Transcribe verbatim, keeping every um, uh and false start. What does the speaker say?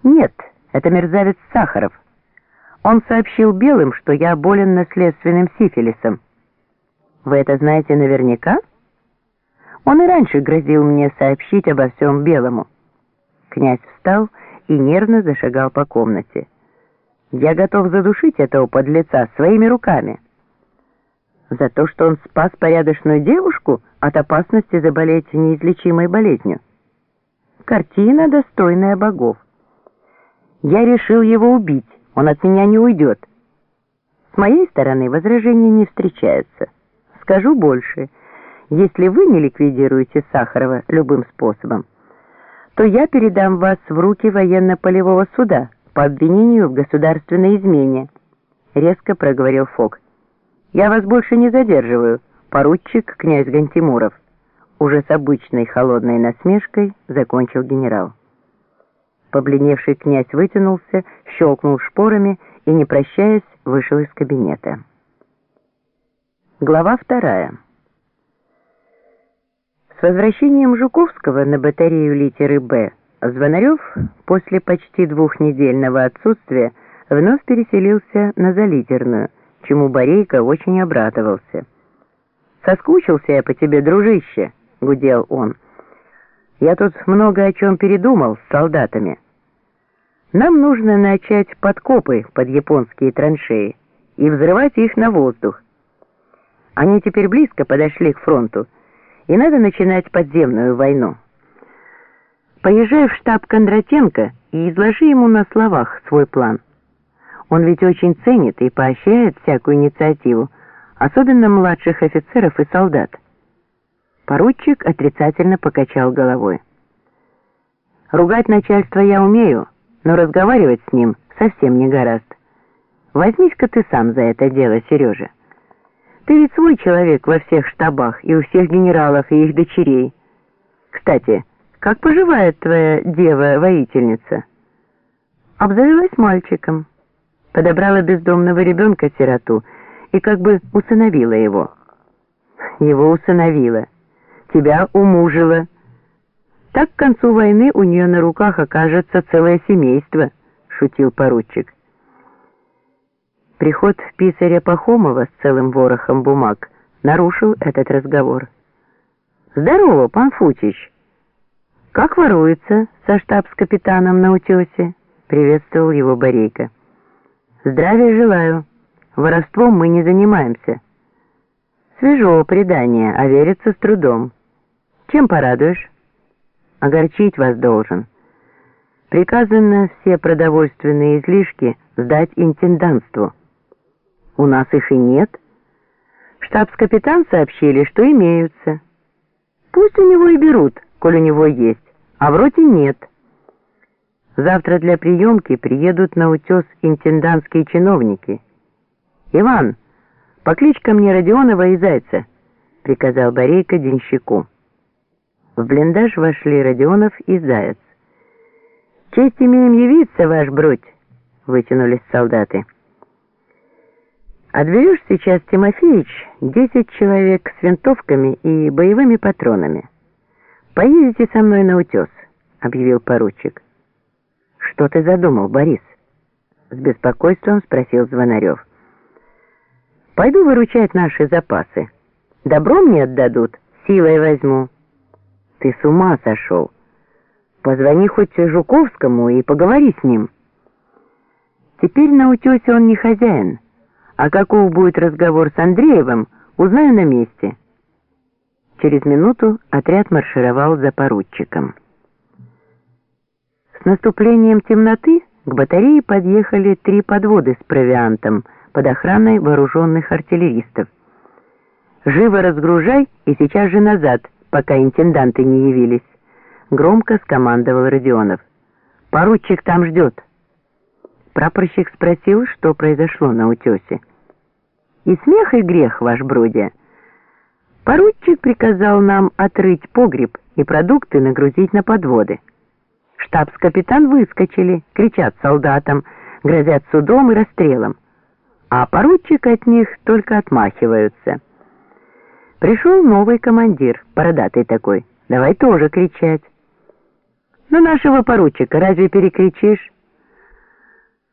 Нет, это мерзавец Сахаров. Он сообщил белым, что я болен наследственным сифилисом. Вы это знаете наверняка? Он и раньше грозил мне сообщить обо всем белому. Князь встал и нервно зашагал по комнате. Я готов задушить этого подлеца своими руками. За то, что он спас порядочную девушку от опасности заболеть неизлечимой болезнью. Картина, достойная богов. Я решил его убить, он от меня не уйдет. С моей стороны возражений не встречается. Скажу больше, если вы не ликвидируете Сахарова любым способом, то я передам вас в руки военно-полевого суда по обвинению в государственной измене, резко проговорил Фок. Я вас больше не задерживаю, поручик князь Гантимуров. Уже с обычной холодной насмешкой закончил генерал. Побледневший князь вытянулся, щелкнул шпорами и, не прощаясь, вышел из кабинета. Глава вторая. С возвращением Жуковского на батарею литеры «Б» Звонарев после почти двухнедельного отсутствия вновь переселился на Залитерную, чему Борейко очень обрадовался. «Соскучился я по тебе, дружище», — гудел он. «Я тут много о чем передумал с солдатами. Нам нужно начать подкопы под японские траншеи и взрывать их на воздух. Они теперь близко подошли к фронту, и надо начинать подземную войну. Поезжай в штаб Кондратенко и изложи ему на словах свой план. Он ведь очень ценит и поощряет всякую инициативу, особенно младших офицеров и солдат». Поручик отрицательно покачал головой. «Ругать начальство я умею, но разговаривать с ним совсем не гораст. Возьмись-ка ты сам за это дело, Сережа. Ты ведь свой человек во всех штабах и у всех генералов и их дочерей. Кстати, как поживает твоя дева-воительница?» «Обзавелась мальчиком. Подобрала бездомного ребенка-сироту и как бы усыновила его». «Его усыновила. Тебя умужила. Так к концу войны у нее на руках окажется целое семейство», — шутил поручик. Приход писаря Пахомова с целым ворохом бумаг нарушил этот разговор. «Здорово, пан Фучич! Как воруется со штабс-капитаном на утесе?» — приветствовал его Борейко. «Здравия желаю. Воровством мы не занимаемся. Свежо предание, а верится с трудом. Чем порадуешь?» «Огорчить вас должен. Приказано все продовольственные излишки сдать интендантству». «У нас их и нет. Штабс-капитан сообщили, что имеются. Пусть у него и берут, коль у него есть, а в роте нет. Завтра для приемки приедут на утес интендантские чиновники. Иван, покличь ко мне Родионова и Зайца», — приказал Борейко денщику. В блиндаж вошли Родионов и Заяц. «Честь имеем явиться, ваш бродь», — вытянулись солдаты. «Отберешь сейчас, Тимофеич, десять человек с винтовками и боевыми патронами. Поедете со мной на утес», — объявил поручик. «Что ты задумал, Борис?» — с беспокойством спросил Звонарев. «Пойду выручать наши запасы. Добро мне отдадут, силой возьму». «Ты с ума сошел. Позвони хоть Жуковскому и поговори с ним». «Теперь на утесе он не хозяин. А каков будет разговор с Андреевым, узнаю на месте». Через минуту отряд маршировал за поручиком. С наступлением темноты к батарее подъехали три подводы с провиантом под охраной вооруженных артиллеристов. «Живо разгружай и сейчас же назад, пока интенданты не явились», — громко скомандовал Родионов. «Поручик там ждет». Прапорщик спросил, что произошло на утесе. «И смех, и грех, ваш бродя. Поручик приказал нам отрыть погреб и продукты нагрузить на подводы. Штабс-капитан выскочили, кричат солдатам, грозят судом и расстрелом, а поручик от них только отмахиваются. Пришел новый командир, бородатый такой, давай тоже кричать. Но нашего поручика разве перекричишь?